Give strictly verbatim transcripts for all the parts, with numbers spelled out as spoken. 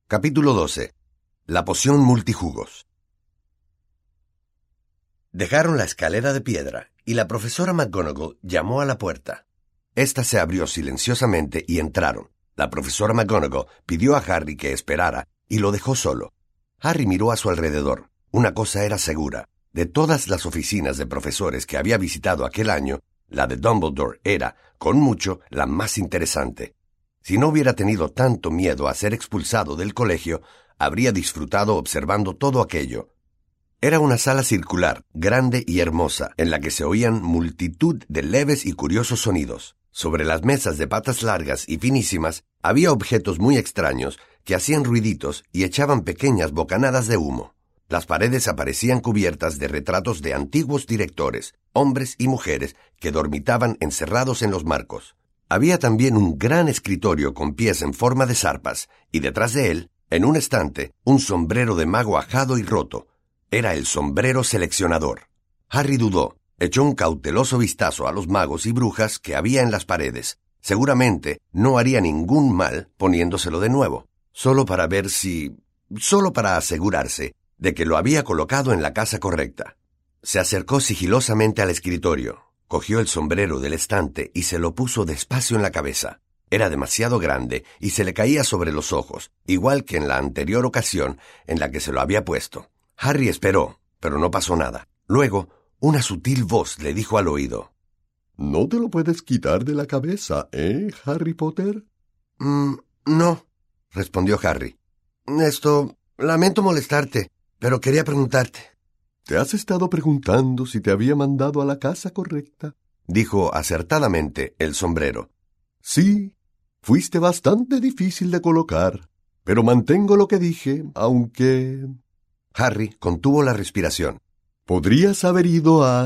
Capítulo doce. La poción multijugos. Dejaron la escalera de piedra y la profesora McGonagall llamó a la puerta. Esta se abrió silenciosamente y entraron. La profesora McGonagall pidió a Harry que esperara y lo dejó solo. Harry miró a su alrededor. Una cosa era segura. De todas las oficinas de profesores que había visitado aquel año, la de Dumbledore era, con mucho, la más interesante. Si no hubiera tenido tanto miedo a ser expulsado del colegio, habría disfrutado observando todo aquello. Era una sala circular, grande y hermosa, en la que se oían multitud de leves y curiosos sonidos. Sobre las mesas de patas largas y finísimas había objetos muy extraños que hacían ruiditos y echaban pequeñas bocanadas de humo. Las paredes aparecían cubiertas de retratos de antiguos directores, hombres y mujeres que dormitaban encerrados en los marcos. Había también un gran escritorio con pies en forma de zarpas, y detrás de él, en un estante, un sombrero de mago ajado y roto. Era el sombrero seleccionador. Harry dudó, echó un cauteloso vistazo a los magos y brujas que había en las paredes. Seguramente no haría ningún mal poniéndoselo de nuevo, solo para ver si... solo para asegurarse de que lo había colocado en la casa correcta. Se acercó sigilosamente al escritorio. Cogió el sombrero del estante y se lo puso despacio en la cabeza. Era demasiado grande y se le caía sobre los ojos, igual que en la anterior ocasión en la que se lo había puesto. Harry esperó, pero no pasó nada. Luego, una sutil voz le dijo al oído: «¿No te lo puedes quitar de la cabeza, eh, Harry Potter?» Mm, no, respondió Harry. Esto, lamento molestarte, pero quería preguntarte. «¿Te has estado preguntando si te había mandado a la casa correcta?», dijo acertadamente el sombrero. «Sí, fuiste bastante difícil de colocar, pero mantengo lo que dije, aunque...» Harry contuvo la respiración. «Podrías haber ido a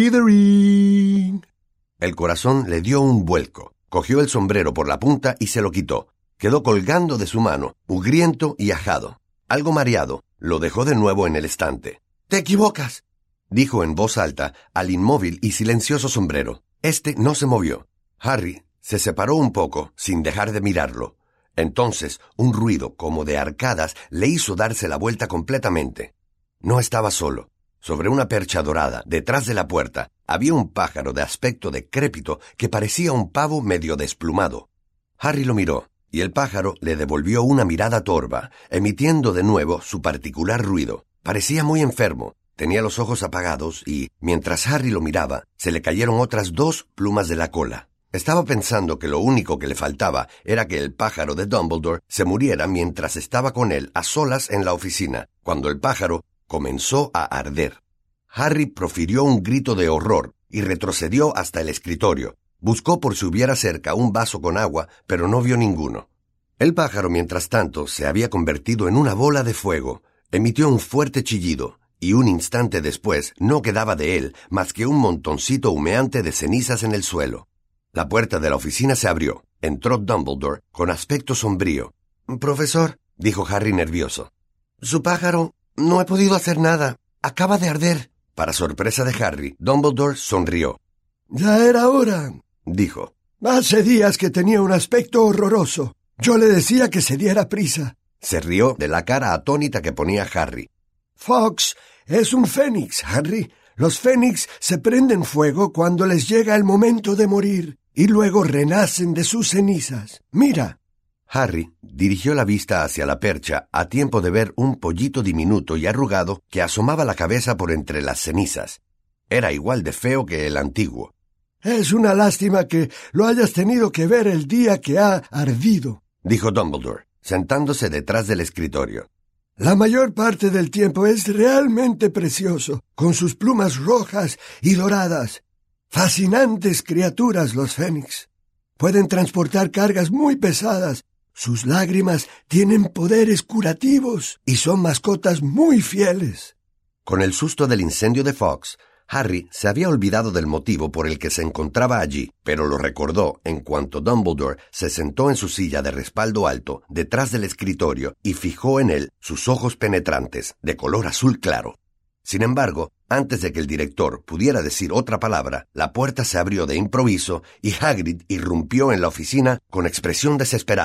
Slytherin». El corazón le dio un vuelco. Cogió el sombrero por la punta y se lo quitó. Quedó colgando de su mano, mugriento y ajado. Algo mareado, lo dejó de nuevo en el estante. «¡Te equivocas!», dijo en voz alta al inmóvil y silencioso sombrero. Este no se movió. Harry se separó un poco sin dejar de mirarlo. Entonces un ruido como de arcadas le hizo darse la vuelta completamente. No estaba solo. Sobre una percha dorada, detrás de la puerta, había un pájaro de aspecto decrépito que parecía un pavo medio desplumado. Harry lo miró, y el pájaro le devolvió una mirada torva, emitiendo de nuevo su particular ruido. Parecía muy enfermo, tenía los ojos apagados y, mientras Harry lo miraba, se le cayeron otras dos plumas de la cola. Estaba pensando que lo único que le faltaba era que el pájaro de Dumbledore se muriera mientras estaba con él a solas en la oficina, cuando el pájaro comenzó a arder. Harry profirió un grito de horror y retrocedió hasta el escritorio. Buscó por si hubiera cerca un vaso con agua, pero no vio ninguno. El pájaro, mientras tanto, se había convertido en una bola de fuego. Emitió un fuerte chillido, y un instante después no quedaba de él más que un montoncito humeante de cenizas en el suelo. La puerta de la oficina se abrió. Entró Dumbledore con aspecto sombrío. «Profesor», dijo Harry nervioso, «su pájaro... no he podido hacer nada. Acaba de arder». Para sorpresa de Harry, Dumbledore sonrió. «Ya era hora», dijo. «Hace días que tenía un aspecto horroroso. Yo le decía que se diera prisa». Se rió de la cara atónita que ponía Harry. «Fawkes es un fénix, Harry. Los fénix se prenden fuego cuando les llega el momento de morir y luego renacen de sus cenizas. Mira». Harry dirigió la vista hacia la percha a tiempo de ver un pollito diminuto y arrugado que asomaba la cabeza por entre las cenizas. Era igual de feo que el antiguo. «Es una lástima que lo hayas tenido que ver el día que ha ardido», dijo Dumbledore, sentándose detrás del escritorio. «La mayor parte del tiempo es realmente precioso, con sus plumas rojas y doradas. Fascinantes criaturas los fénix. Pueden transportar cargas muy pesadas. Sus lágrimas tienen poderes curativos y son mascotas muy fieles». Con el susto del incendio de Fawkes, Harry se había olvidado del motivo por el que se encontraba allí, pero lo recordó en cuanto Dumbledore se sentó en su silla de respaldo alto detrás del escritorio y fijó en él sus ojos penetrantes, de color azul claro. Sin embargo, antes de que el director pudiera decir otra palabra, la puerta se abrió de improviso y Hagrid irrumpió en la oficina con expresión desesperada.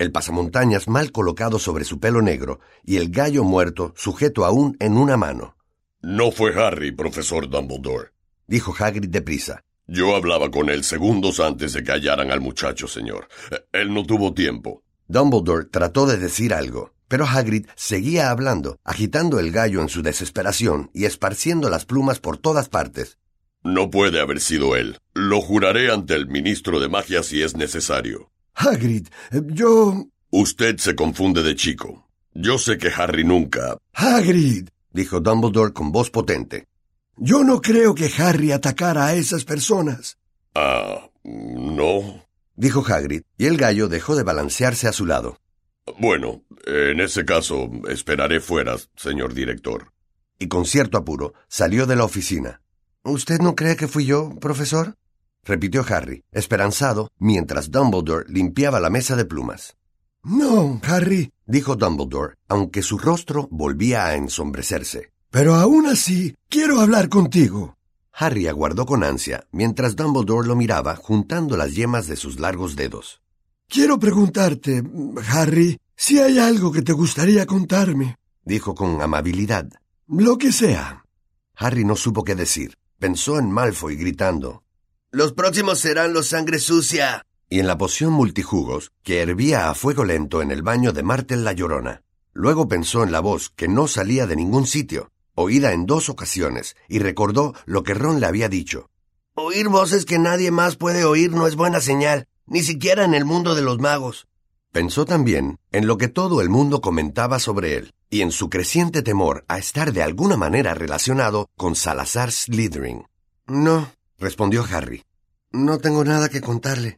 el pasamontañas mal colocado sobre su pelo negro y el gallo muerto sujeto aún en una mano. «No fue Harry, profesor Dumbledore», dijo Hagrid deprisa. «Yo hablaba con él segundos antes de que hallaran al muchacho, señor. Él no tuvo tiempo». Dumbledore trató de decir algo, pero Hagrid seguía hablando, agitando el gallo en su desesperación y esparciendo las plumas por todas partes. «No puede haber sido él. Lo juraré ante el ministro de magia si es necesario». Hagrid, yo... «Usted se confunde de chico. Yo sé que Harry nunca...» Hagrid, dijo Dumbledore con voz potente. Yo no creo que Harry atacara a esas personas. «Ah, no», dijo Hagrid, y el gallo dejó de balancearse a su lado. «Bueno, en ese caso esperaré fuera, señor director». Y con cierto apuro salió de la oficina. «¿Usted no cree que fui yo, profesor?», repitió Harry, esperanzado, mientras Dumbledore limpiaba la mesa de plumas. «No, Harry», dijo Dumbledore, aunque su rostro volvía a ensombrecerse. «Pero aún así, quiero hablar contigo». Harry aguardó con ansia, mientras Dumbledore lo miraba juntando las yemas de sus largos dedos. «Quiero preguntarte, Harry, si hay algo que te gustaría contarme», dijo con amabilidad. «Lo que sea». Harry no supo qué decir. Pensó en Malfoy gritando: «Los próximos serán los sangre sucia», y en la poción multijugos que hervía a fuego lento en el baño de Martel la Llorona. Luego pensó en la voz que no salía de ningún sitio, oída en dos ocasiones, y recordó lo que Ron le había dicho. «Oír voces que nadie más puede oír no es buena señal, ni siquiera en el mundo de los magos». Pensó también en lo que todo el mundo comentaba sobre él, y en su creciente temor a estar de alguna manera relacionado con Salazar Slytherin. «No», respondió Harry, «no tengo nada que contarle».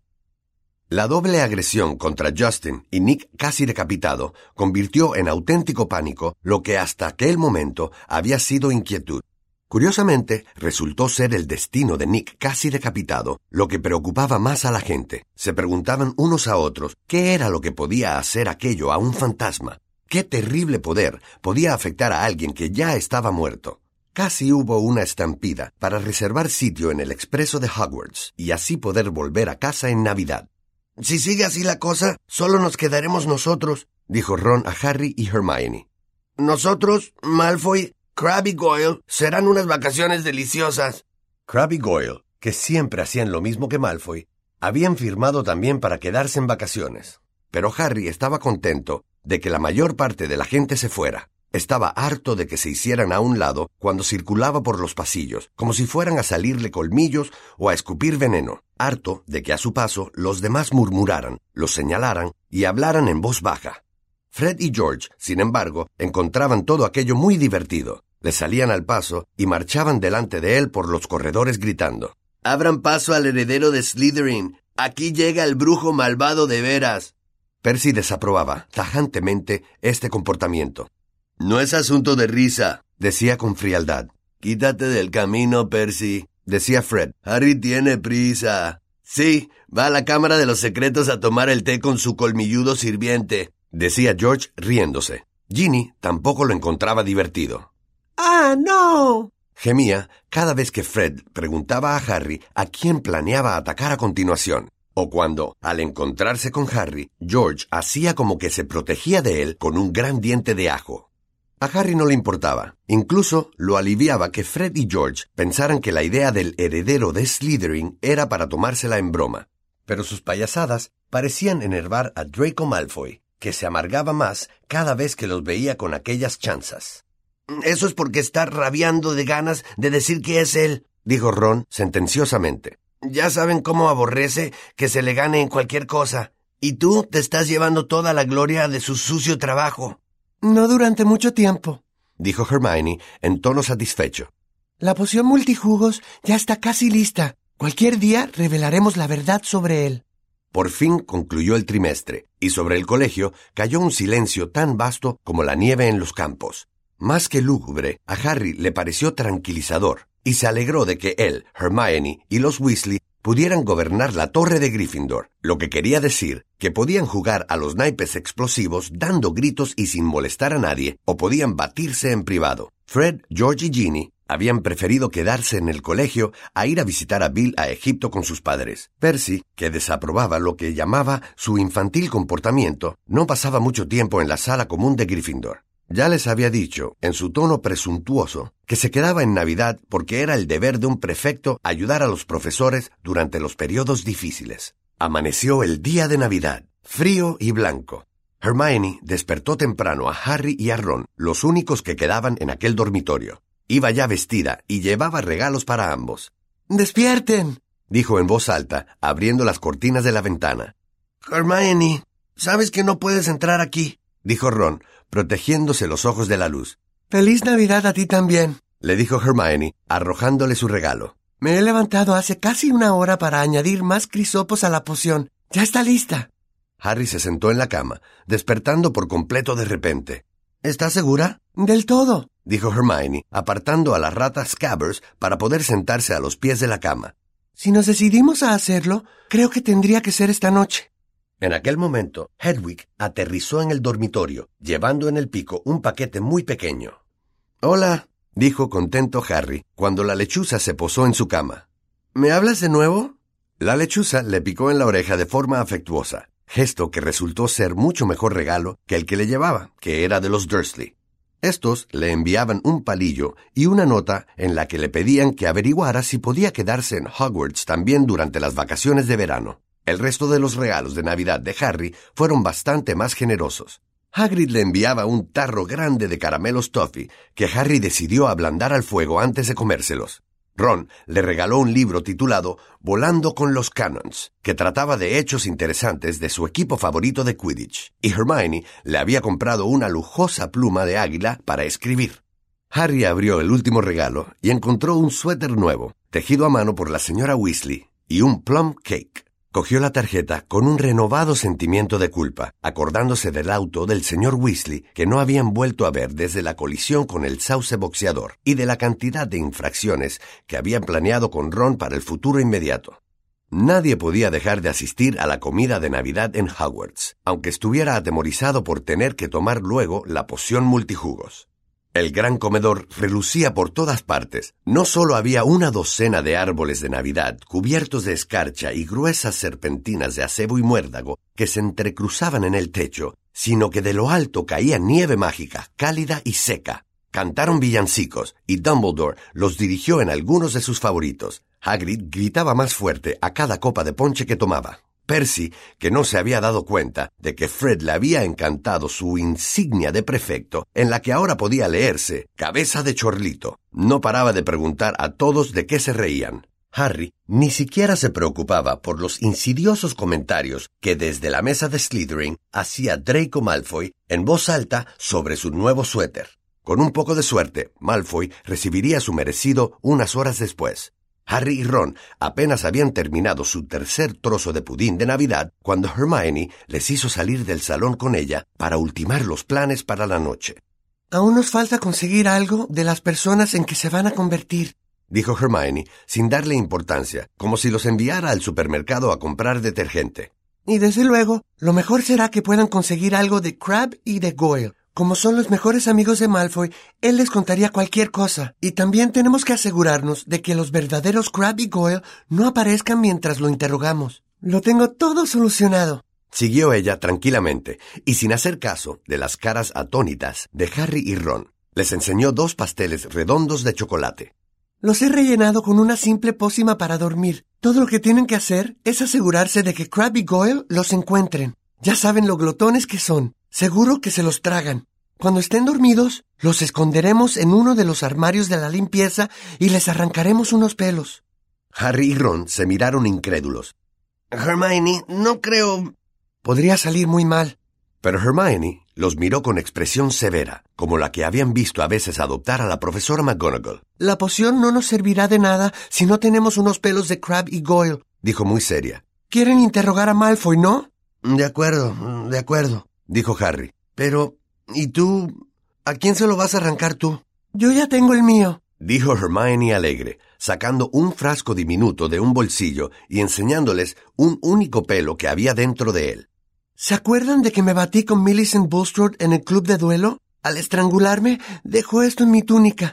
La doble agresión contra Justin y Nick casi decapitado convirtió en auténtico pánico lo que hasta aquel momento había sido inquietud. Curiosamente, resultó ser el destino de Nick casi decapitado lo que preocupaba más a la gente. Se preguntaban unos a otros qué era lo que podía hacer aquello a un fantasma. Qué terrible poder podía afectar a alguien que ya estaba muerto. Casi hubo una estampida para reservar sitio en el expreso de Hogwarts y así poder volver a casa en Navidad. «Si sigue así la cosa, solo nos quedaremos nosotros», dijo Ron a Harry y Hermione. «Nosotros, Malfoy, Crabbe y Goyle, serán unas vacaciones deliciosas». Crabbe y Goyle, que siempre hacían lo mismo que Malfoy, habían firmado también para quedarse en vacaciones. Pero Harry estaba contento de que la mayor parte de la gente se fuera. Estaba harto de que se hicieran a un lado cuando circulaba por los pasillos, como si fueran a salirle colmillos o a escupir veneno. Harto de que a su paso los demás murmuraran, los señalaran y hablaran en voz baja. Fred y George, sin embargo, encontraban todo aquello muy divertido. Le salían al paso y marchaban delante de él por los corredores gritando: «¡Abran paso al heredero de Slytherin! ¡Aquí llega el brujo malvado de veras!». Percy desaprobaba tajantemente este comportamiento. «No es asunto de risa», decía con frialdad. «Quítate del camino, Percy», decía Fred. «Harry tiene prisa». «Sí, va a la Cámara de los Secretos a tomar el té con su colmilludo sirviente», decía George riéndose. Ginny tampoco lo encontraba divertido. «¡Ah, no!», gemía cada vez que Fred preguntaba a Harry a quién planeaba atacar a continuación, o cuando, al encontrarse con Harry, George hacía como que se protegía de él con un gran diente de ajo. A Harry no le importaba. Incluso lo aliviaba que Fred y George pensaran que la idea del heredero de Slytherin era para tomársela en broma. Pero sus payasadas parecían enervar a Draco Malfoy, que se amargaba más cada vez que los veía con aquellas chanzas. «Eso es porque está rabiando de ganas de decir que es él», dijo Ron sentenciosamente. «Ya saben cómo aborrece que se le gane en cualquier cosa. Y tú te estás llevando toda la gloria de su sucio trabajo». «No durante mucho tiempo», dijo Hermione en tono satisfecho. «La poción multijugos ya está casi lista. Cualquier día revelaremos la verdad sobre él». Por fin concluyó el trimestre, y sobre el colegio cayó un silencio tan vasto como la nieve en los campos. Más que lúgubre, a Harry le pareció tranquilizador, y se alegró de que él, Hermione y los Weasley pudieran gobernar la torre de Gryffindor, lo que quería decir que podían jugar a los naipes explosivos dando gritos y sin molestar a nadie, o podían batirse en privado. Fred, George y Ginny Habían preferido quedarse en el colegio a ir a visitar a Bill a Egipto con sus padres. Percy, que desaprobaba lo que llamaba su infantil comportamiento, no pasaba mucho tiempo en la sala común de Gryffindor. Ya les había dicho, en su tono presuntuoso, que se quedaba en Navidad porque era el deber de un prefecto ayudar a los profesores durante los periodos difíciles. Amaneció el día de Navidad, frío y blanco. Hermione despertó temprano a Harry y a Ron, los únicos que quedaban en aquel dormitorio. Iba ya vestida y llevaba regalos para ambos. ¡Despierten!, dijo en voz alta, abriendo las cortinas de la ventana. Hermione, sabes que no puedes entrar aquí, dijo Ron, protegiéndose los ojos de la luz. ¡Feliz Navidad a ti también!, le dijo Hermione, arrojándole su regalo. Me he levantado hace casi una hora para añadir más crisopos a la poción. ¡Ya está lista! Harry se sentó en la cama, despertando por completo de repente. ¿Estás segura? Del todo, dijo Hermione, apartando a la rata Scabbers para poder sentarse a los pies de la cama. Si nos decidimos a hacerlo, creo que tendría que ser esta noche. En aquel momento, Hedwig aterrizó en el dormitorio, llevando en el pico un paquete muy pequeño. «Hola», dijo contento Harry, cuando la lechuza se posó en su cama. «¿Me hablas de nuevo?» La lechuza le picó en la oreja de forma afectuosa, gesto que resultó ser mucho mejor regalo que el que le llevaba, que era de los Dursley. Estos le enviaban un palillo y una nota en la que le pedían que averiguara si podía quedarse en Hogwarts también durante las vacaciones de verano. El resto de los regalos de Navidad de Harry fueron bastante más generosos. Hagrid le enviaba un tarro grande de caramelos toffee que Harry decidió ablandar al fuego antes de comérselos. Ron le regaló un libro titulado Volando con los Cannons, que trataba de hechos interesantes de su equipo favorito de Quidditch, y Hermione le había comprado una lujosa pluma de águila para escribir. Harry abrió el último regalo y encontró un suéter nuevo, tejido a mano por la señora Weasley, y un plum cake. Cogió la tarjeta con un renovado sentimiento de culpa, acordándose del auto del señor Weasley que no habían vuelto a ver desde la colisión con el sauce boxeador y de la cantidad de infracciones que habían planeado con Ron para el futuro inmediato. Nadie podía dejar de asistir a la comida de Navidad en Hogwarts, aunque estuviera atemorizado por tener que tomar luego la poción multijugos. El gran comedor relucía por todas partes. No solo había una docena de árboles de Navidad cubiertos de escarcha y gruesas serpentinas de acebo y muérdago que se entrecruzaban en el techo, sino que de lo alto caía nieve mágica, cálida y seca. Cantaron villancicos y Dumbledore los dirigió en algunos de sus favoritos. Hagrid gritaba más fuerte a cada copa de ponche que tomaba. Percy, que no se había dado cuenta de que Fred le había encantado su insignia de prefecto, en la que ahora podía leerse «Cabeza de Chorlito», no paraba de preguntar a todos de qué se reían. Harry ni siquiera se preocupaba por los insidiosos comentarios que desde la mesa de Slytherin hacía Draco Malfoy en voz alta sobre su nuevo suéter. Con un poco de suerte, Malfoy recibiría su merecido unas horas después. Harry y Ron apenas habían terminado su tercer trozo de pudín de Navidad cuando Hermione les hizo salir del salón con ella para ultimar los planes para la noche. «Aún nos falta conseguir algo de las personas en que se van a convertir», dijo Hermione sin darle importancia, como si los enviara al supermercado a comprar detergente. «Y desde luego, lo mejor será que puedan conseguir algo de Crabbe y de Goyle. Como son los mejores amigos de Malfoy, él les contaría cualquier cosa. Y también tenemos que asegurarnos de que los verdaderos Crabbe y Goyle no aparezcan mientras lo interrogamos. Lo tengo todo solucionado», siguió ella tranquilamente, y sin hacer caso de las caras atónitas de Harry y Ron. Les enseñó dos pasteles redondos de chocolate. «Los he rellenado con una simple pócima para dormir. Todo lo que tienen que hacer es asegurarse de que Crabbe y Goyle los encuentren. Ya saben lo glotones que son. Seguro que se los tragan. Cuando estén dormidos, los esconderemos en uno de los armarios de la limpieza y les arrancaremos unos pelos». Harry y Ron se miraron incrédulos. «Hermione, no creo...» «Podría salir muy mal». Pero Hermione los miró con expresión severa, como la que habían visto a veces adoptar a la profesora McGonagall. «La poción no nos servirá de nada si no tenemos unos pelos de Crabbe y Goyle», dijo muy seria. «Quieren interrogar a Malfoy, ¿no?» «De acuerdo, de acuerdo», dijo Harry. «Pero, ¿y tú? ¿A quién se lo vas a arrancar tú?» «Yo ya tengo el mío», dijo Hermione alegre, sacando un frasco diminuto de un bolsillo y enseñándoles un único pelo que había dentro de él. ¿Se acuerdan de que me batí con Millicent Bulstrode en el club de duelo? Al estrangularme, dejó esto en mi túnica,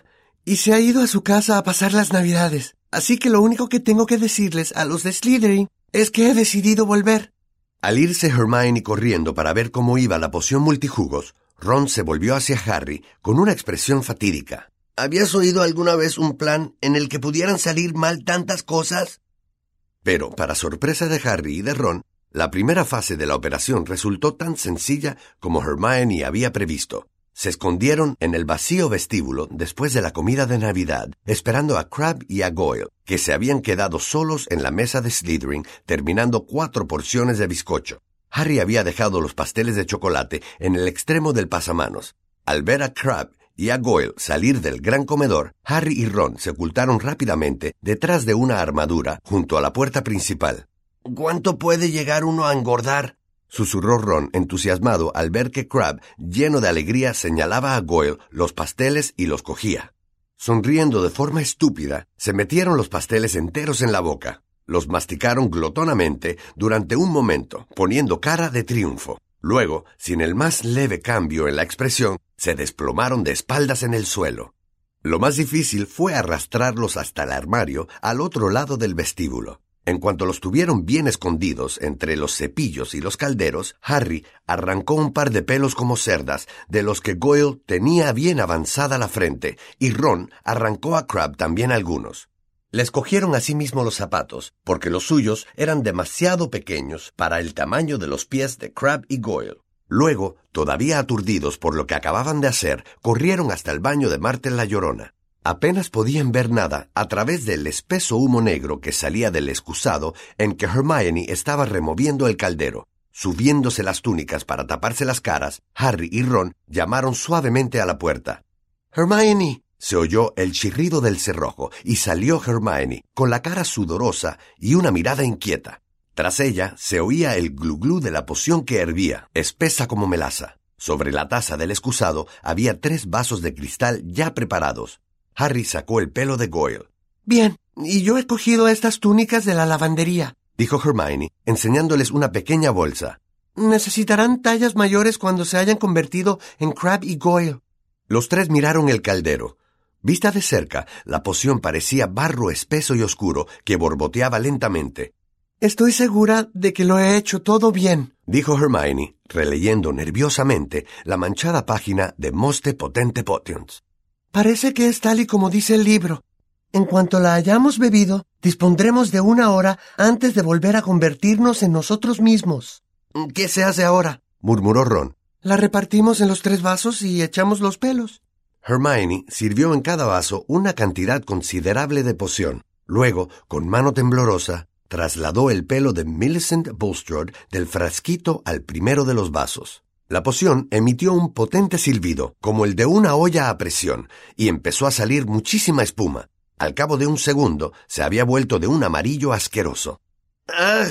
y se ha ido a su casa a pasar las Navidades. Así que lo único que tengo que decirles a los de Slytherin es que he decidido volver. Al irse Hermione corriendo para ver cómo iba la poción multijugos, Ron se volvió hacia Harry con una expresión fatídica. ¿Habías oído alguna vez un plan en el que pudieran salir mal tantas cosas? Pero, para sorpresa de Harry y de Ron, la primera fase de la operación resultó tan sencilla como Hermione había previsto. Se escondieron en el vacío vestíbulo después de la comida de Navidad, esperando a Crabbe y a Goyle, que se habían quedado solos en la mesa de Slytherin, terminando cuatro porciones de bizcocho. Harry había dejado los pasteles de chocolate en el extremo del pasamanos. Al ver a Crabbe y a Goyle salir del gran comedor, Harry y Ron se ocultaron rápidamente detrás de una armadura junto a la puerta principal. ¿Cuánto puede llegar uno a engordar?, susurró Ron, entusiasmado al ver que Crabbe, lleno de alegría, señalaba a Goyle los pasteles y los cogía. Sonriendo de forma estúpida, se metieron los pasteles enteros en la boca. Los masticaron glotonamente durante un momento, poniendo cara de triunfo. Luego, sin el más leve cambio en la expresión, se desplomaron de espaldas en el suelo. Lo más difícil fue arrastrarlos hasta el armario al otro lado del vestíbulo. En cuanto los tuvieron bien escondidos entre los cepillos y los calderos, Harry arrancó un par de pelos como cerdas, de los que Goyle tenía bien avanzada la frente, y Ron arrancó a Crabbe también algunos. Les cogieron asimismo los zapatos, porque los suyos eran demasiado pequeños para el tamaño de los pies de Crabbe y Goyle. Luego, todavía aturdidos por lo que acababan de hacer, corrieron hasta el baño de Martel la Llorona. Apenas podían ver nada a través del espeso humo negro que salía del excusado en que Hermione estaba removiendo el caldero. Subiéndose las túnicas para taparse las caras, Harry y Ron llamaron suavemente a la puerta. «Hermione». Se oyó el chirrido del cerrojo y salió Hermione, con la cara sudorosa y una mirada inquieta. Tras ella se oía el glu-glu de la poción que hervía, espesa como melaza. Sobre la taza del excusado había tres vasos de cristal ya preparados. Harry sacó el pelo de Goyle. «Bien, y yo he cogido estas túnicas de la lavandería», dijo Hermione, enseñándoles una pequeña bolsa. «Necesitarán tallas mayores cuando se hayan convertido en Crabbe y Goyle». Los tres miraron el caldero. Vista de cerca, la poción parecía barro espeso y oscuro que borboteaba lentamente. «Estoy segura de que lo he hecho todo bien», dijo Hermione, releyendo nerviosamente la manchada página de Moste Potente Potions. «Parece que es tal y como dice el libro. En cuanto la hayamos bebido, dispondremos de una hora antes de volver a convertirnos en nosotros mismos». «¿Qué se hace ahora?», murmuró Ron. «La repartimos en los tres vasos y echamos los pelos». Hermione sirvió en cada vaso una cantidad considerable de poción. Luego, con mano temblorosa, trasladó el pelo de Millicent Bulstrode del frasquito al primero de los vasos. La poción emitió un potente silbido, como el de una olla a presión, y empezó a salir muchísima espuma. Al cabo de un segundo, se había vuelto de un amarillo asqueroso. «¡Ah!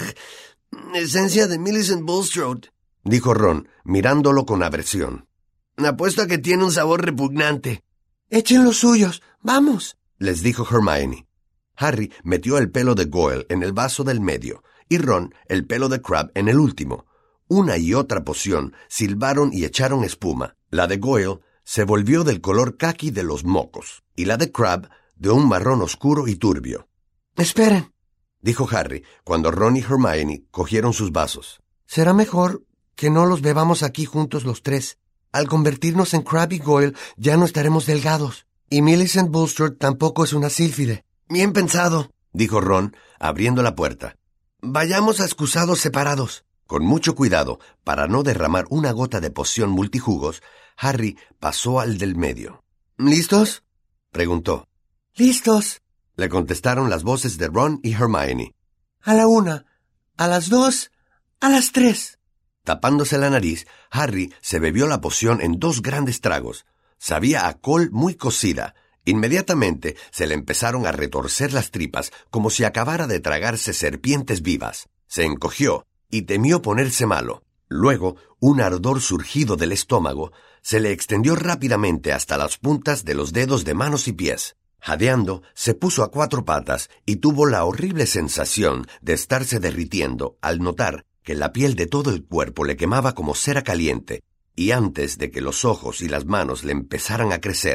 Esencia de Millicent Bulstrode», dijo Ron, mirándolo con aversión. «Apuesto a que tiene un sabor repugnante». «Echen los suyos, vamos», les dijo Hermione. Harry metió el pelo de Goyle en el vaso del medio, y Ron el pelo de Crabbe en el último. Una y otra poción silbaron y echaron espuma. La de Goyle se volvió del color caqui de los mocos, y la de Crabbe de un marrón oscuro y turbio. «Esperen», dijo Harry, cuando Ron y Hermione cogieron sus vasos. «Será mejor que no los bebamos aquí juntos los tres. Al convertirnos en Crabbe y Goyle ya no estaremos delgados. Y Millicent Bulstrode tampoco es una sílfide». «Bien pensado», dijo Ron, abriendo la puerta. «Vayamos a excusados separados». Con mucho cuidado, para no derramar una gota de poción multijugos, Harry pasó al del medio. «¿Listos?», preguntó. «Listos», le contestaron las voces de Ron y Hermione. «A la una, a las dos, a las tres». Tapándose la nariz, Harry se bebió la poción en dos grandes tragos. Sabía a col muy cocida. Inmediatamente se le empezaron a retorcer las tripas como si acabara de tragarse serpientes vivas. Se encogió y temió ponerse malo. Luego, un ardor surgido del estómago se le extendió rápidamente hasta las puntas de los dedos de manos y pies. Jadeando, se puso a cuatro patas y tuvo la horrible sensación de estarse derritiendo al notar que la piel de todo el cuerpo le quemaba como cera caliente, y antes de que los ojos y las manos le empezaran a crecer,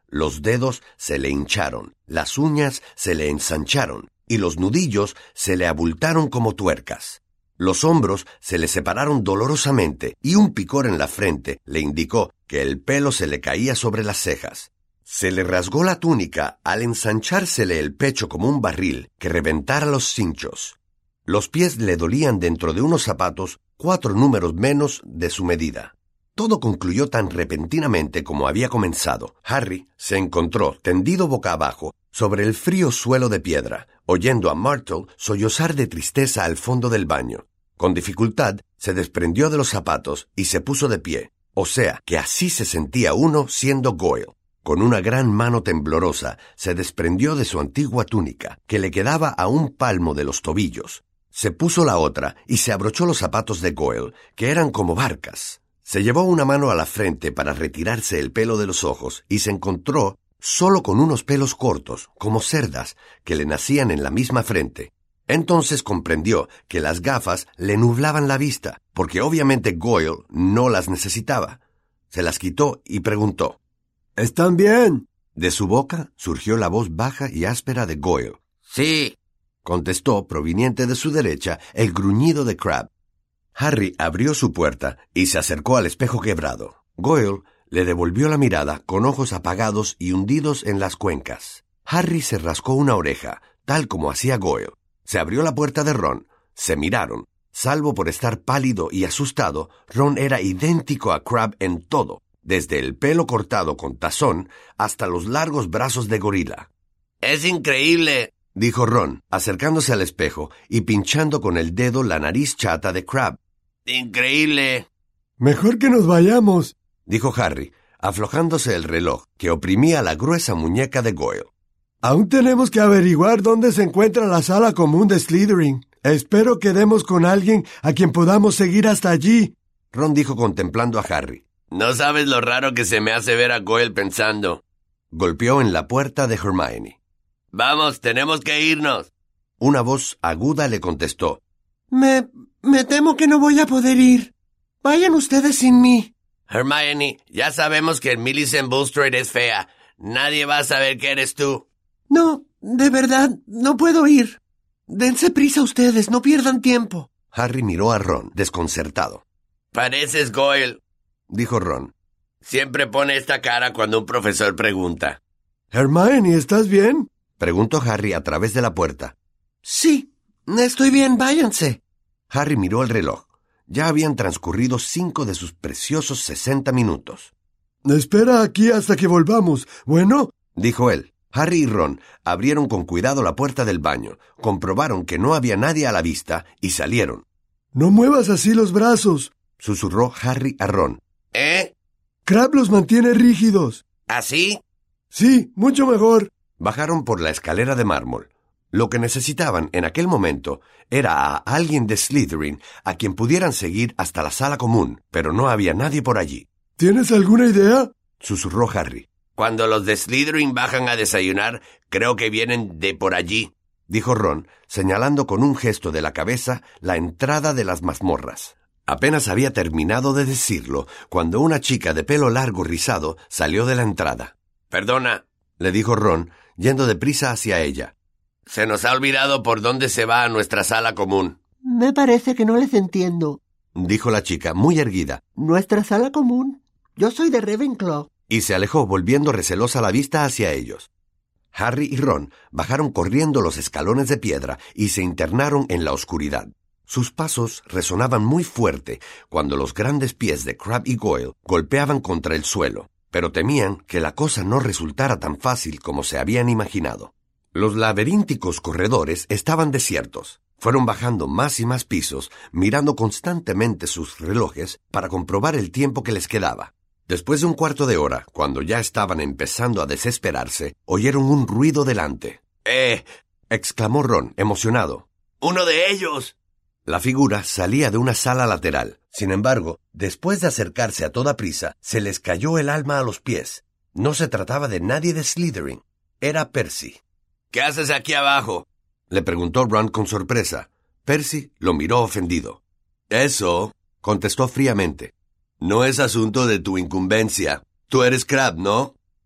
Los dedos se le hincharon, las uñas se le ensancharon y los nudillos se le abultaron como tuercas. Los hombros se le separaron dolorosamente y un picor en la frente le indicó que el pelo se le caía sobre las cejas. Se le rasgó la túnica al ensanchársele el pecho como un barril que reventara los cinchos. Los pies le dolían dentro de unos zapatos cuatro números menos de su medida. Todo concluyó tan repentinamente como había comenzado. Harry se encontró tendido boca abajo sobre el frío suelo de piedra, oyendo a Myrtle sollozar de tristeza al fondo del baño. Con dificultad se desprendió de los zapatos y se puso de pie, o sea que así se sentía uno siendo Goyle. Con una gran mano temblorosa se desprendió de su antigua túnica, que le quedaba a un palmo de los tobillos. Se puso la otra y se abrochó los zapatos de Goyle, que eran como barcas. Se llevó una mano a la frente para retirarse el pelo de los ojos y se encontró solo con unos pelos cortos, como cerdas, que le nacían en la misma frente. Entonces comprendió que las gafas le nublaban la vista, porque obviamente Goyle no las necesitaba. Se las quitó y preguntó: ¿Están bien? De su boca surgió la voz baja y áspera de Goyle. Sí, contestó, proveniente de su derecha, el gruñido de Crabbe. Harry abrió su puerta y se acercó al espejo quebrado. Goyle le devolvió la mirada con ojos apagados y hundidos en las cuencas. Harry se rascó una oreja, tal como hacía Goyle. Se abrió la puerta de Ron. Se miraron. Salvo por estar pálido y asustado, Ron era idéntico a Crabbe en todo, desde el pelo cortado con tazón hasta los largos brazos de gorila. ¡Es increíble!, dijo Ron, acercándose al espejo y pinchando con el dedo la nariz chata de Crabbe. ¡Increíble! Mejor que nos vayamos, dijo Harry, aflojándose el reloj que oprimía la gruesa muñeca de Goyle. Aún tenemos que averiguar dónde se encuentra la sala común de Slytherin. Espero que demos con alguien a quien podamos seguir hasta allí, Ron dijo contemplando a Harry. No sabes lo raro que se me hace ver a Goyle pensando. Golpeó en la puerta de Hermione. Vamos, tenemos que irnos. Una voz aguda le contestó. Me... me temo que no voy a poder ir. Vayan ustedes sin mí. Hermione, ya sabemos que Millicent Bulstrode es fea. Nadie va a saber que eres tú. No, de verdad, no puedo ir. Dense prisa ustedes, no pierdan tiempo. Harry miró a Ron, desconcertado. Pareces Goyle, dijo Ron. Siempre pone esta cara cuando un profesor pregunta. Hermione, ¿estás bien?, preguntó Harry a través de la puerta. Sí, estoy bien, váyanse. Harry miró el reloj. Ya habían transcurrido cinco de sus preciosos sesenta minutos. Espera aquí hasta que volvamos, ¿bueno?, dijo él. Harry y Ron abrieron con cuidado la puerta del baño, comprobaron que no había nadie a la vista y salieron. No muevas así los brazos, susurró Harry a Ron. ¿Eh? Crabbe los mantiene rígidos. ¿Así? Sí, mucho mejor. Bajaron por la escalera de mármol. Lo que necesitaban en aquel momento era a alguien de Slytherin a quien pudieran seguir hasta la sala común, pero no había nadie por allí. ¿Tienes alguna idea?, susurró Harry. Cuando los de Slytherin bajan a desayunar, creo que vienen de por allí, dijo Ron, señalando con un gesto de la cabeza la entrada de las mazmorras. Apenas había terminado de decirlo cuando una chica de pelo largo rizado salió de la entrada. Perdona, le dijo Ron, yendo deprisa hacia ella. Se nos ha olvidado por dónde se va a nuestra sala común. Me parece que no les entiendo, dijo la chica, muy erguida. ¿Nuestra sala común? Yo soy de Ravenclaw. Y se alejó, volviendo recelosa la vista hacia ellos. Harry y Ron bajaron corriendo los escalones de piedra y se internaron en la oscuridad. Sus pasos resonaban muy fuerte cuando los grandes pies de Crabbe y Goyle golpeaban contra el suelo, pero temían que la cosa no resultara tan fácil como se habían imaginado. Los laberínticos corredores estaban desiertos. Fueron bajando más y más pisos, mirando constantemente sus relojes para comprobar el tiempo que les quedaba. Después de un cuarto de hora, cuando ya estaban empezando a desesperarse, oyeron un ruido delante. ¡Eh! —exclamó Ron, emocionado. ¡Uno de ellos! La figura salía de una sala lateral. Sin embargo, después de acercarse a toda prisa, se les cayó el alma a los pies. No se trataba de nadie de Slytherin. Era Percy. ¿Qué haces aquí abajo?, le preguntó Ron con sorpresa. Percy lo miró ofendido. Eso, contestó fríamente, no es asunto de tu incumbencia. Tú eres Crabbe, ¿no?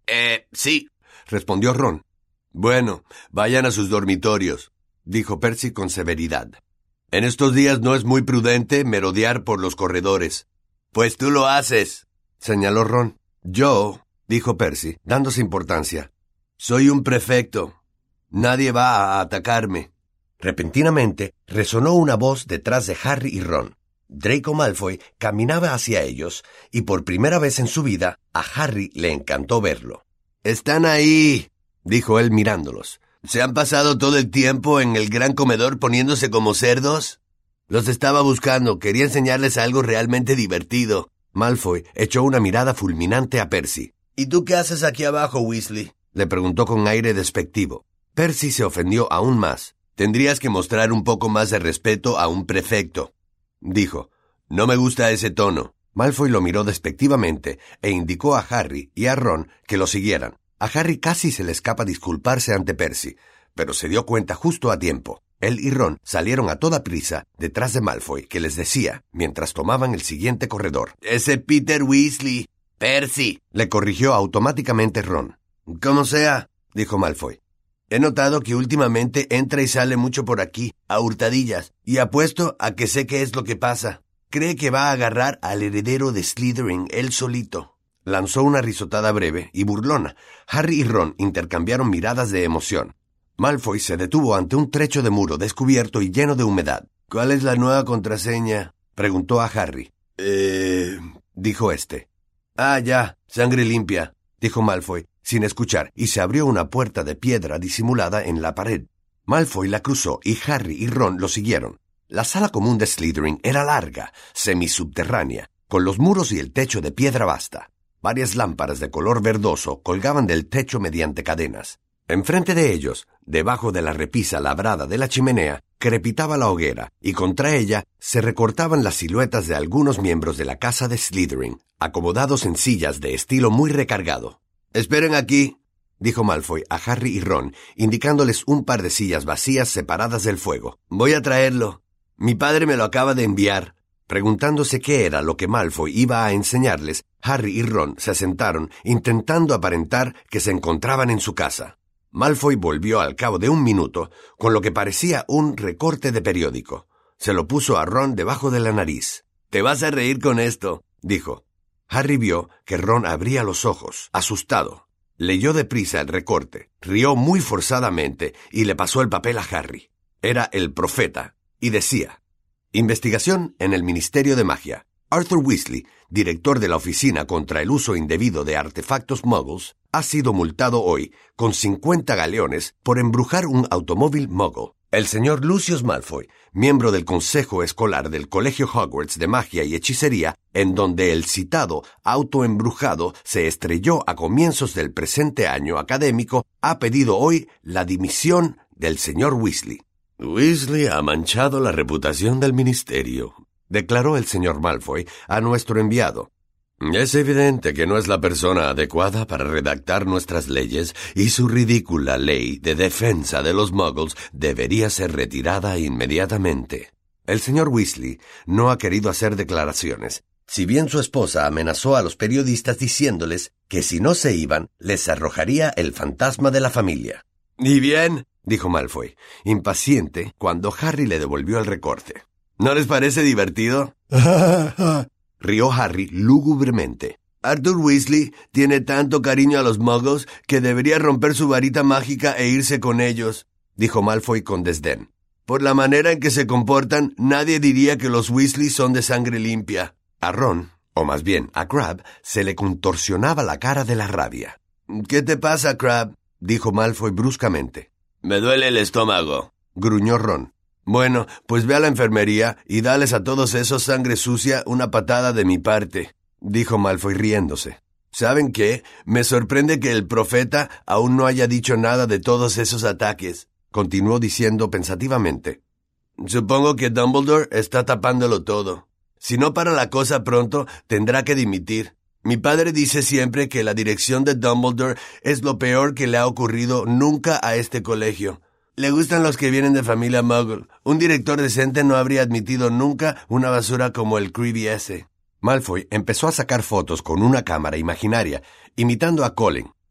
Eh, sí, respondió Ron. Bueno, vayan a sus dormitorios, dijo Percy con severidad. En estos días no es muy prudente merodear por los corredores. Pues tú lo haces, señaló Ron. Yo, dijo Percy, dándose importancia, soy un prefecto. Nadie va a atacarme. Repentinamente resonó una voz detrás de Harry y Ron. Draco Malfoy caminaba hacia ellos, y por primera vez en su vida a Harry le encantó verlo. «¡Están ahí!», dijo él mirándolos. ¿Se han pasado todo el tiempo en el gran comedor poniéndose como cerdos? Los estaba buscando, quería enseñarles algo realmente divertido. Malfoy echó una mirada fulminante a Percy. ¿Y tú qué haces aquí abajo, Weasley?, le preguntó con aire despectivo. Percy se ofendió aún más. Tendrías que mostrar un poco más de respeto a un prefecto, dijo. No me gusta ese tono. Malfoy lo miró despectivamente e indicó a Harry y a Ron que lo siguieran. A Harry casi se le escapa disculparse ante Percy, pero se dio cuenta justo a tiempo. Él y Ron salieron a toda prisa detrás de Malfoy, que les decía, mientras tomaban el siguiente corredor. «Ese Peter Weasley». «Percy», le corrigió automáticamente Ron. «Como sea», dijo Malfoy. «He notado que últimamente entra y sale mucho por aquí, a hurtadillas, y apuesto a que sé qué es lo que pasa. Cree que va a agarrar al heredero de Slytherin él solito». Lanzó una risotada breve y burlona. Harry y Ron intercambiaron miradas de emoción. Malfoy se detuvo ante un trecho de muro descubierto y lleno de humedad. «¿Cuál es la nueva contraseña?», preguntó a Harry. Eh... dijo este. «Ah, ya, sangre limpia», dijo Malfoy, sin escuchar, y se abrió una puerta de piedra disimulada en la pared. Malfoy la cruzó y Harry y Ron lo siguieron. La sala común de Slytherin era larga, semisubterránea, con los muros y el techo de piedra basta. Varias lámparas de color verdoso colgaban del techo mediante cadenas. Enfrente de ellos, debajo de la repisa labrada de la chimenea, crepitaba la hoguera, y contra ella se recortaban las siluetas de algunos miembros de la casa de Slytherin, acomodados en sillas de estilo muy recargado. «Esperen aquí», dijo Malfoy a Harry y Ron, indicándoles un par de sillas vacías separadas del fuego. «Voy a traerlo. Mi padre me lo acaba de enviar». Preguntándose qué era lo que Malfoy iba a enseñarles, Harry y Ron se sentaron, intentando aparentar que se encontraban en su casa. Malfoy volvió al cabo de un minuto, con lo que parecía un recorte de periódico. Se lo puso a Ron debajo de la nariz. «Te vas a reír con esto», dijo. Harry vio que Ron abría los ojos, asustado. Leyó deprisa el recorte, rió muy forzadamente y le pasó el papel a Harry. Era El Profeta, y decía: Investigación en el Ministerio de Magia. Arthur Weasley, director de la Oficina contra el Uso Indebido de Artefactos Muggles, ha sido multado hoy con cincuenta galeones por embrujar un automóvil Muggle. El señor Lucius Malfoy, miembro del Consejo Escolar del Colegio Hogwarts de Magia y Hechicería, en donde el citado auto embrujado se estrelló a comienzos del presente año académico, ha pedido hoy la dimisión del señor Weasley. Weasley ha manchado la reputación del ministerio, declaró el señor Malfoy a nuestro enviado. Es evidente que no es la persona adecuada para redactar nuestras leyes y su ridícula ley de defensa de los muggles debería ser retirada inmediatamente. El señor Weasley no ha querido hacer declaraciones, si bien su esposa amenazó a los periodistas diciéndoles que si no se iban, les arrojaría el fantasma de la familia. «¿Y bien?», dijo Malfoy, impaciente, cuando Harry le devolvió el recorte. «¿No les parece divertido?», rió Harry lúgubremente. «Arthur Weasley tiene tanto cariño a los muggles que debería romper su varita mágica e irse con ellos», dijo Malfoy con desdén. «Por la manera en que se comportan, nadie diría que los Weasley son de sangre limpia». A Ron, o más bien a Crabbe, se le contorsionaba la cara de la rabia. «¿Qué te pasa, Crabbe?», dijo Malfoy bruscamente. «Me duele el estómago», gruñó Ron. «Bueno, pues ve a la enfermería y dales a todos esos sangre sucia una patada de mi parte», dijo Malfoy riéndose. «¿Saben qué? Me sorprende que el profeta aún no haya dicho nada de todos esos ataques», continuó diciendo pensativamente. «Supongo que Dumbledore está tapándolo todo. Si no para la cosa pronto, tendrá que dimitir. Mi padre dice siempre que la dirección de Dumbledore es lo peor que le ha ocurrido nunca a este colegio. Le gustan los que vienen de familia Muggle. Un director decente no habría admitido nunca una basura como el Creevy ese». Malfoy empezó a sacar fotos con una cámara imaginaria, imitando a Colin,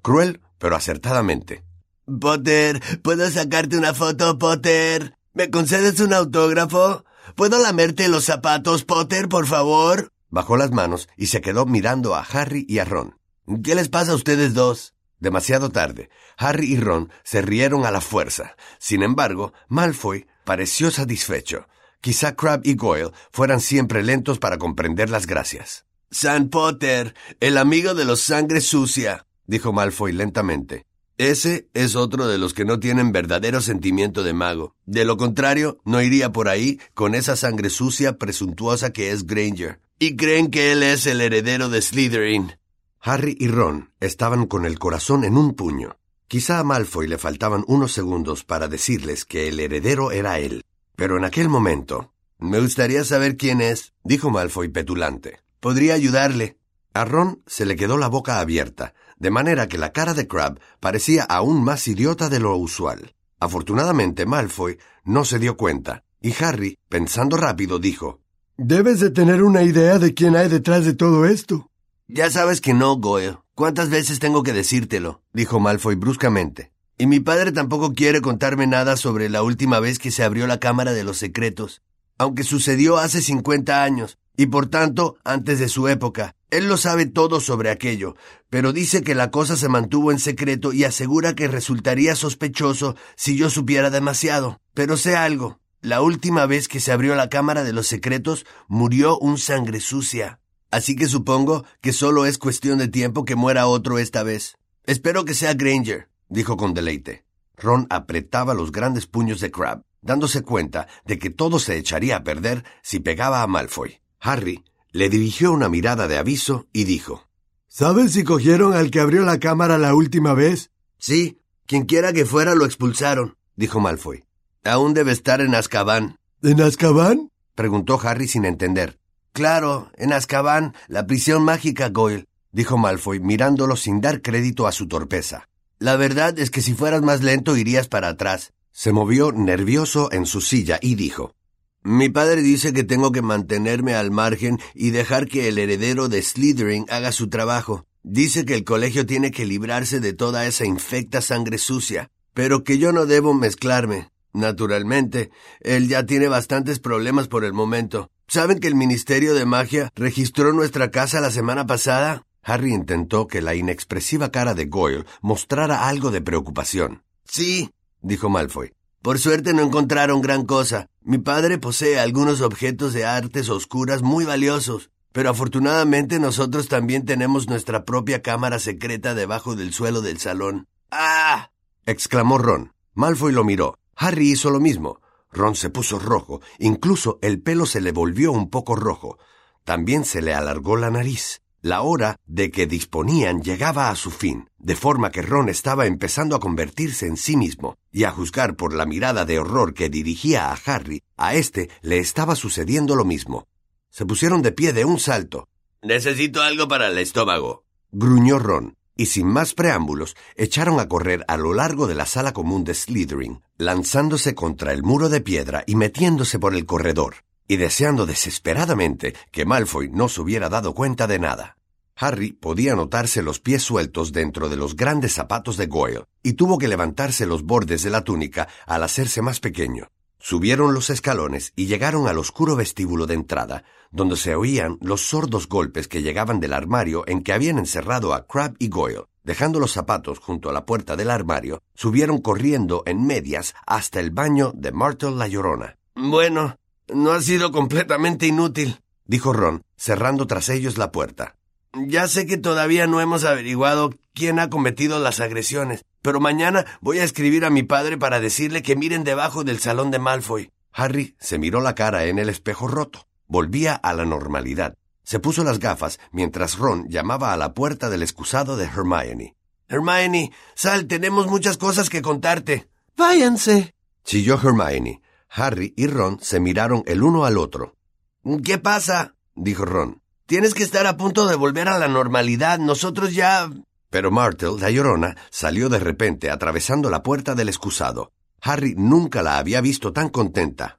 cruel pero acertadamente. Potter, ¿puedo sacarte una foto, Potter? ¿Me concedes un autógrafo? ¿Puedo lamerte los zapatos, Potter, por favor? Bajó las manos y se quedó mirando a Harry y a Ron. ¿Qué les pasa a ustedes dos? Demasiado tarde, Harry y Ron se rieron a la fuerza. Sin embargo, Malfoy pareció satisfecho. Quizá Crabbe y Goyle fueran siempre lentos para comprender las gracias. San Potter, el amigo de los sangre sucia, dijo Malfoy lentamente. Ese es otro de los que no tienen verdadero sentimiento de mago. De lo contrario, no iría por ahí con esa sangre sucia presuntuosa que es Granger. Y creen que él es el heredero de Slytherin. Harry y Ron estaban con el corazón en un puño. Quizá a Malfoy le faltaban unos segundos para decirles que el heredero era él. Pero en aquel momento... Me gustaría saber quién es, dijo Malfoy petulante. Podría ayudarle. A Ron se le quedó la boca abierta, de manera que la cara de Crabbe parecía aún más idiota de lo usual. Afortunadamente Malfoy no se dio cuenta, y Harry, pensando rápido, dijo: Debes de tener una idea de quién hay detrás de todo esto. Ya sabes que no, Goyle. ¿Cuántas veces tengo que decírtelo?, dijo Malfoy bruscamente. Y mi padre tampoco quiere contarme nada sobre la última vez que se abrió la Cámara de los Secretos, aunque sucedió hace cincuenta años, y por tanto, antes de su época. Él lo sabe todo sobre aquello, pero dice que la cosa se mantuvo en secreto y asegura que resultaría sospechoso si yo supiera demasiado. Pero sé algo, la última vez que se abrió la Cámara de los Secretos murió un sangre sucia. Así que supongo que solo es cuestión de tiempo que muera otro esta vez. Espero que sea Granger, dijo con deleite. Ron apretaba los grandes puños de Crabbe, dándose cuenta de que todo se echaría a perder si pegaba a Malfoy. Harry le dirigió una mirada de aviso y dijo: ¿Sabes si cogieron al que abrió la cámara la última vez? Sí, quienquiera que fuera lo expulsaron, dijo Malfoy. Aún debe estar en Azkaban. ¿En Azkaban?, preguntó Harry sin entender. Claro, en Azkaban, la prisión mágica, Goyle, dijo Malfoy mirándolo sin dar crédito a su torpeza. La verdad es que si fueras más lento irías para atrás. Se movió nervioso en su silla y dijo: Mi padre dice que tengo que mantenerme al margen y dejar que el heredero de Slytherin haga su trabajo. Dice que el colegio tiene que librarse de toda esa infecta sangre sucia, pero que yo no debo mezclarme. Naturalmente, él ya tiene bastantes problemas por el momento. ¿Saben que el Ministerio de Magia registró nuestra casa la semana pasada? Harry intentó que la inexpresiva cara de Goyle mostrara algo de preocupación. Sí, dijo Malfoy. Por suerte no encontraron gran cosa. Mi padre posee algunos objetos de artes oscuras muy valiosos, pero afortunadamente nosotros también tenemos nuestra propia cámara secreta debajo del suelo del salón. ¡Ah!, exclamó Ron. Malfoy lo miró. Harry hizo lo mismo. Ron se puso rojo, incluso el pelo se le volvió un poco rojo. También se le alargó la nariz. La hora de que disponían llegaba a su fin, de forma que Ron estaba empezando a convertirse en sí mismo, y a juzgar por la mirada de horror que dirigía a Harry, a éste le estaba sucediendo lo mismo. Se pusieron de pie de un salto. «Necesito algo para el estómago», gruñó Ron, y sin más preámbulos, echaron a correr a lo largo de la sala común de Slytherin, lanzándose contra el muro de piedra y metiéndose por el corredor, y deseando desesperadamente que Malfoy no se hubiera dado cuenta de nada. Harry podía notarse los pies sueltos dentro de los grandes zapatos de Goyle, y tuvo que levantarse los bordes de la túnica al hacerse más pequeño. Subieron los escalones y llegaron al oscuro vestíbulo de entrada, donde se oían los sordos golpes que llegaban del armario en que habían encerrado a Crabbe y Goyle. Dejando los zapatos junto a la puerta del armario, subieron corriendo en medias hasta el baño de Myrtle la Llorona. «Bueno, no ha sido completamente inútil», dijo Ron, cerrando tras ellos la puerta. «Ya sé que todavía no hemos averiguado quién ha cometido las agresiones, pero mañana voy a escribir a mi padre para decirle que miren debajo del salón de Malfoy». Harry se miró la cara en el espejo roto. Volvía a la normalidad. Se puso las gafas mientras Ron llamaba a la puerta del excusado de Hermione. «Hermione, sal, tenemos muchas cosas que contarte». «Váyanse», chilló Hermione. Harry y Ron se miraron el uno al otro. «¿Qué pasa?», dijo Ron. «Tienes que estar a punto de volver a la normalidad. Nosotros ya...» Pero Myrtle, la Llorona, salió de repente atravesando la puerta del excusado. Harry nunca la había visto tan contenta.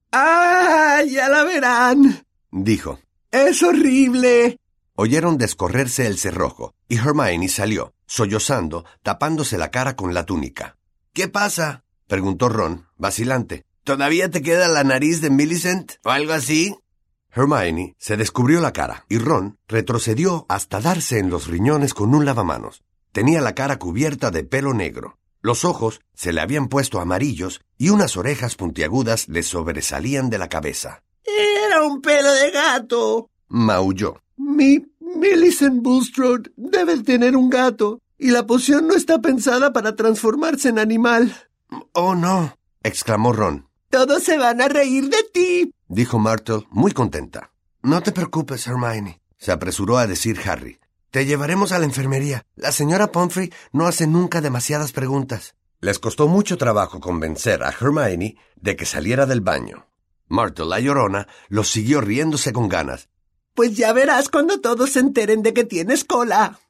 «¡Ah, ya la verán!», dijo. «Es horrible». Oyeron descorrerse el cerrojo, y Hermione salió, sollozando, tapándose la cara con la túnica. ¿Qué pasa?, preguntó Ron, vacilante. ¿Todavía te queda la nariz de Millicent o algo así? Hermione se descubrió la cara y Ron retrocedió hasta darse en los riñones con un lavamanos. Tenía la cara cubierta de pelo negro. Los ojos se le habían puesto amarillos y unas orejas puntiagudas le sobresalían de la cabeza. ¡Era un pelo de gato!, maulló. Mi Millicent Bulstrode debe tener un gato, y la poción no está pensada para transformarse en animal. «Oh, no», exclamó Ron. «Todos se van a reír de ti», dijo Myrtle, muy contenta. «No te preocupes, Hermione», se apresuró a decir Harry. «Te llevaremos a la enfermería. La señora Pomfrey no hace nunca demasiadas preguntas». Les costó mucho trabajo convencer a Hermione de que saliera del baño. Myrtle, la llorona, los siguió riéndose con ganas. «Pues ya verás cuando todos se enteren de que tienes cola».